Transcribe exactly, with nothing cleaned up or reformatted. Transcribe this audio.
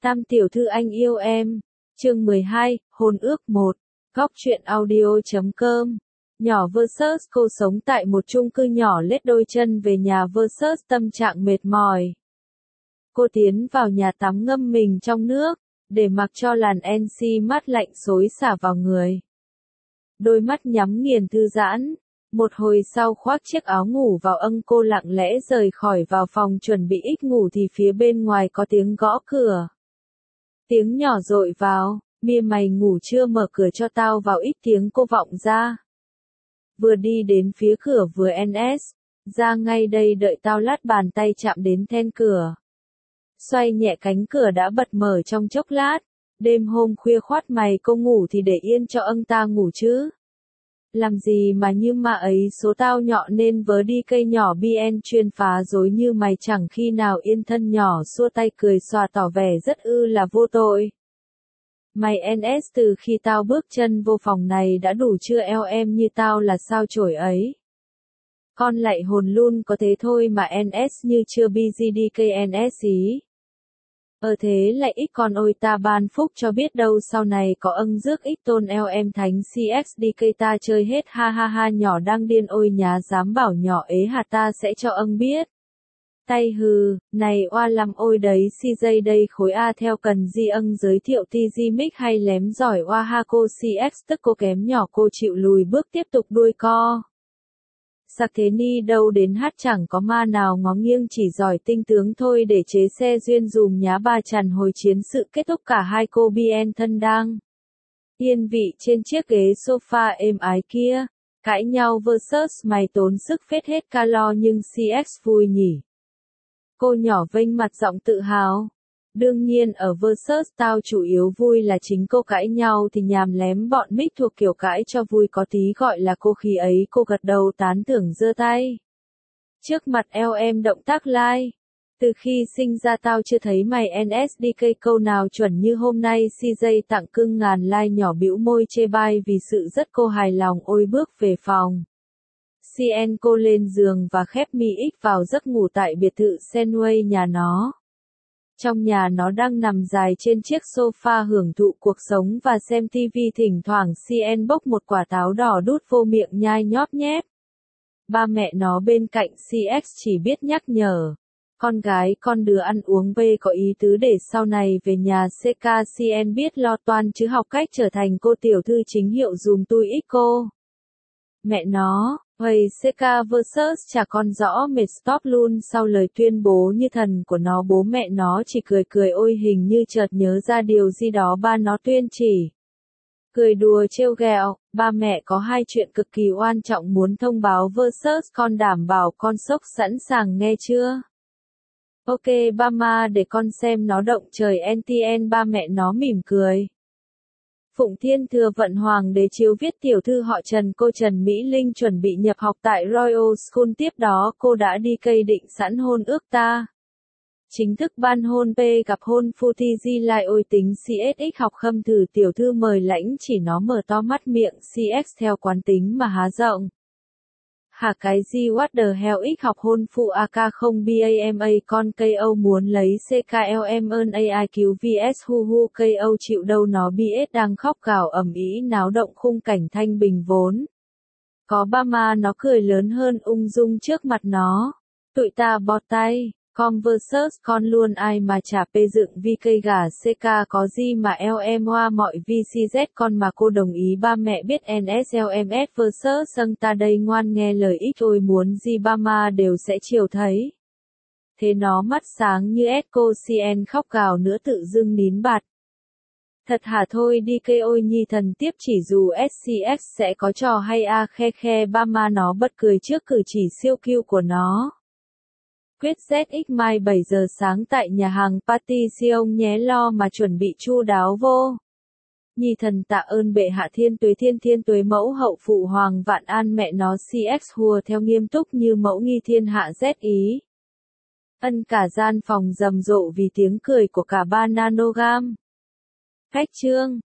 Tam tiểu thư anh yêu em. Chương mười hai, hôn ước một. Góc truyện audio chấm com. Nhỏ versus cô sống tại một chung cư nhỏ lết đôi chân về nhà versus tâm trạng mệt mỏi. Cô tiến vào nhà tắm ngâm mình trong nước, để mặc cho làn en xê mát lạnh xối xả vào người. Đôi mắt nhắm nghiền thư giãn. Một hồi sau khoác chiếc áo ngủ vào âng cô lặng lẽ rời khỏi vào phòng chuẩn bị ít ngủ thì phía bên ngoài có tiếng gõ cửa. Tiếng nhỏ dội vào, Mia mày ngủ chưa, mở cửa cho tao vào, ít tiếng cô vọng ra. Vừa đi đến phía cửa vừa en ét, ra ngay đây đợi tao, lát bàn tay chạm đến then cửa. Xoay nhẹ cánh cửa đã bật mở trong chốc lát, đêm hôm khuya khoát mày cô ngủ thì để yên cho âng ta ngủ chứ. Làm gì mà như ma ấy, số tao nhọ nên vớ đi cây nhỏ bien chuyên phá rối như mày, chẳng khi nào yên thân. Nhỏ xua tay cười xòa tỏ vẻ rất ư là vô tội. Mày en ét từ khi tao bước chân vô phòng này đã đủ chưa, eo em như tao là sao chổi ấy. Con lại hồn luôn có thế thôi mà en ét như chưa bê giê đê ca en ét ý. Ờ thế lại ít con ôi, ta ban phúc cho biết đâu sau này có âng rước ít tôn eo em thánh xê ích đê ca ta chơi hết, ha ha ha. Nhỏ đang điên ôi, nhá dám bảo nhỏ ế hả, ta sẽ cho âng biết. Tay hừ, này oa lắm ôi đấy, xê gi đây khối A theo cần di âng giới thiệu ti gi mic hay lém giỏi oa ha. Cô xê ích tức cô kém nhỏ, cô chịu lùi bước tiếp tục đuôi co. Sặc thế ni đâu đến hát chẳng có ma nào ngó nghiêng, chỉ giỏi tinh tướng thôi để chế xe duyên dùm nhá bà chằn. Hồi chiến sự kết thúc cả hai cô bien thân đang yên vị trên chiếc ghế sofa êm ái kia, cãi nhau versus mày tốn sức phết hết calo nhưng xê ích vui nhỉ. Cô nhỏ vênh mặt giọng tự hào. Đương nhiên ở versus tao chủ yếu vui là chính cô cãi nhau thì nhàm lém, bọn mic thuộc kiểu cãi cho vui, có tí gọi là cô khí ấy. Cô gật đầu tán thưởng giơ tay trước mặt eo em, động tác like. Từ khi sinh ra tao chưa thấy mày en ét đê ca câu nào chuẩn như hôm nay. xê gi tặng cưng ngàn like. Nhỏ bĩu môi chê bai vì sự rất cô hài lòng. Ôi bước về phòng xê en, cô lên giường và khép mi ích vào giấc ngủ tại biệt thự Senway nhà nó. Trong nhà nó đang nằm dài trên chiếc sofa hưởng thụ cuộc sống và xem tivi, thỉnh thoảng xê en bốc một quả táo đỏ đút vô miệng nhai nhóp nhép. Ba mẹ nó bên cạnh xê ích chỉ biết nhắc nhở. Con gái, con đứa ăn uống bê có ý tứ để sau này về nhà xê ca xê en biết lo toan chứ, học cách trở thành cô tiểu thư chính hiệu dùm tui ít cô. Mẹ nó, Huầy xê ca versus chả con rõ mệt stop luôn sau lời tuyên bố như thần của nó. Bố mẹ nó chỉ cười cười, ôi hình như chợt nhớ ra điều gì đó ba nó tuyên chỉ. Cười đùa trêu ghẹo, ba mẹ có hai chuyện cực kỳ quan trọng muốn thông báo versus, con đảm bảo con sốc, sẵn sàng nghe chưa? Ok ba ma, để con xem nó động trời en tê en. Ba mẹ nó mỉm cười. Phụng Thiên Thừa Vận Hoàng đế chiếu viết tiểu thư họ Trần, cô Trần Mỹ Linh chuẩn bị nhập học tại Royal School, tiếp đó cô đã đi cây định sẵn hôn ước ta. Chính thức ban hôn, p gặp hôn phu thi di lai. Ôi tính xê ích học khâm thử tiểu thư mời lãnh, chỉ nó mở to mắt miệng xê ích theo quán tính mà há rộng. Hả cái gì, what the hell, ích học hôn phụ a ca không bama, con ko muốn lấy cklm ơn ai cứu vs hu hu ko chịu đâu, nó bs đang khóc gào ầm ĩ náo động khung cảnh thanh bình vốn. Có ba ma nó cười lớn hơn ung dung trước mặt nó. Tụi ta bọt tay. Com versus con luôn ai mà chả pê dựng vi cây gà xê ca có gì mà eo em hoa mọi vê xê dét con mà cô đồng ý. Ba mẹ biết en ét lờ em ét versus sâng ta đây ngoan nghe lời ít, ôi muốn gì ba ma đều sẽ chiều thấy. Thế nó mắt sáng như ét, cô xê en khóc gào nữa tự dưng nín bặt. Thật hả, thôi đi cây ôi nhi thần tiếp chỉ dù ét xê ích sẽ có trò hay a, khe khe. Ba ma nó bật cười trước cử chỉ siêu cute của nó. Quyết dét ích mai bảy giờ sáng tại nhà hàng Party Sion nhé, lo mà chuẩn bị chu đáo vô. Nhi thần tạ ơn bệ hạ, thiên tuế thiên thiên tuế mẫu hậu phụ hoàng vạn an. Mẹ nó xê ích hùa theo nghiêm túc như mẫu nghi thiên hạ z ý. Ân cả gian phòng rầm rộ vì tiếng cười của cả ba nanogam. Cách chương.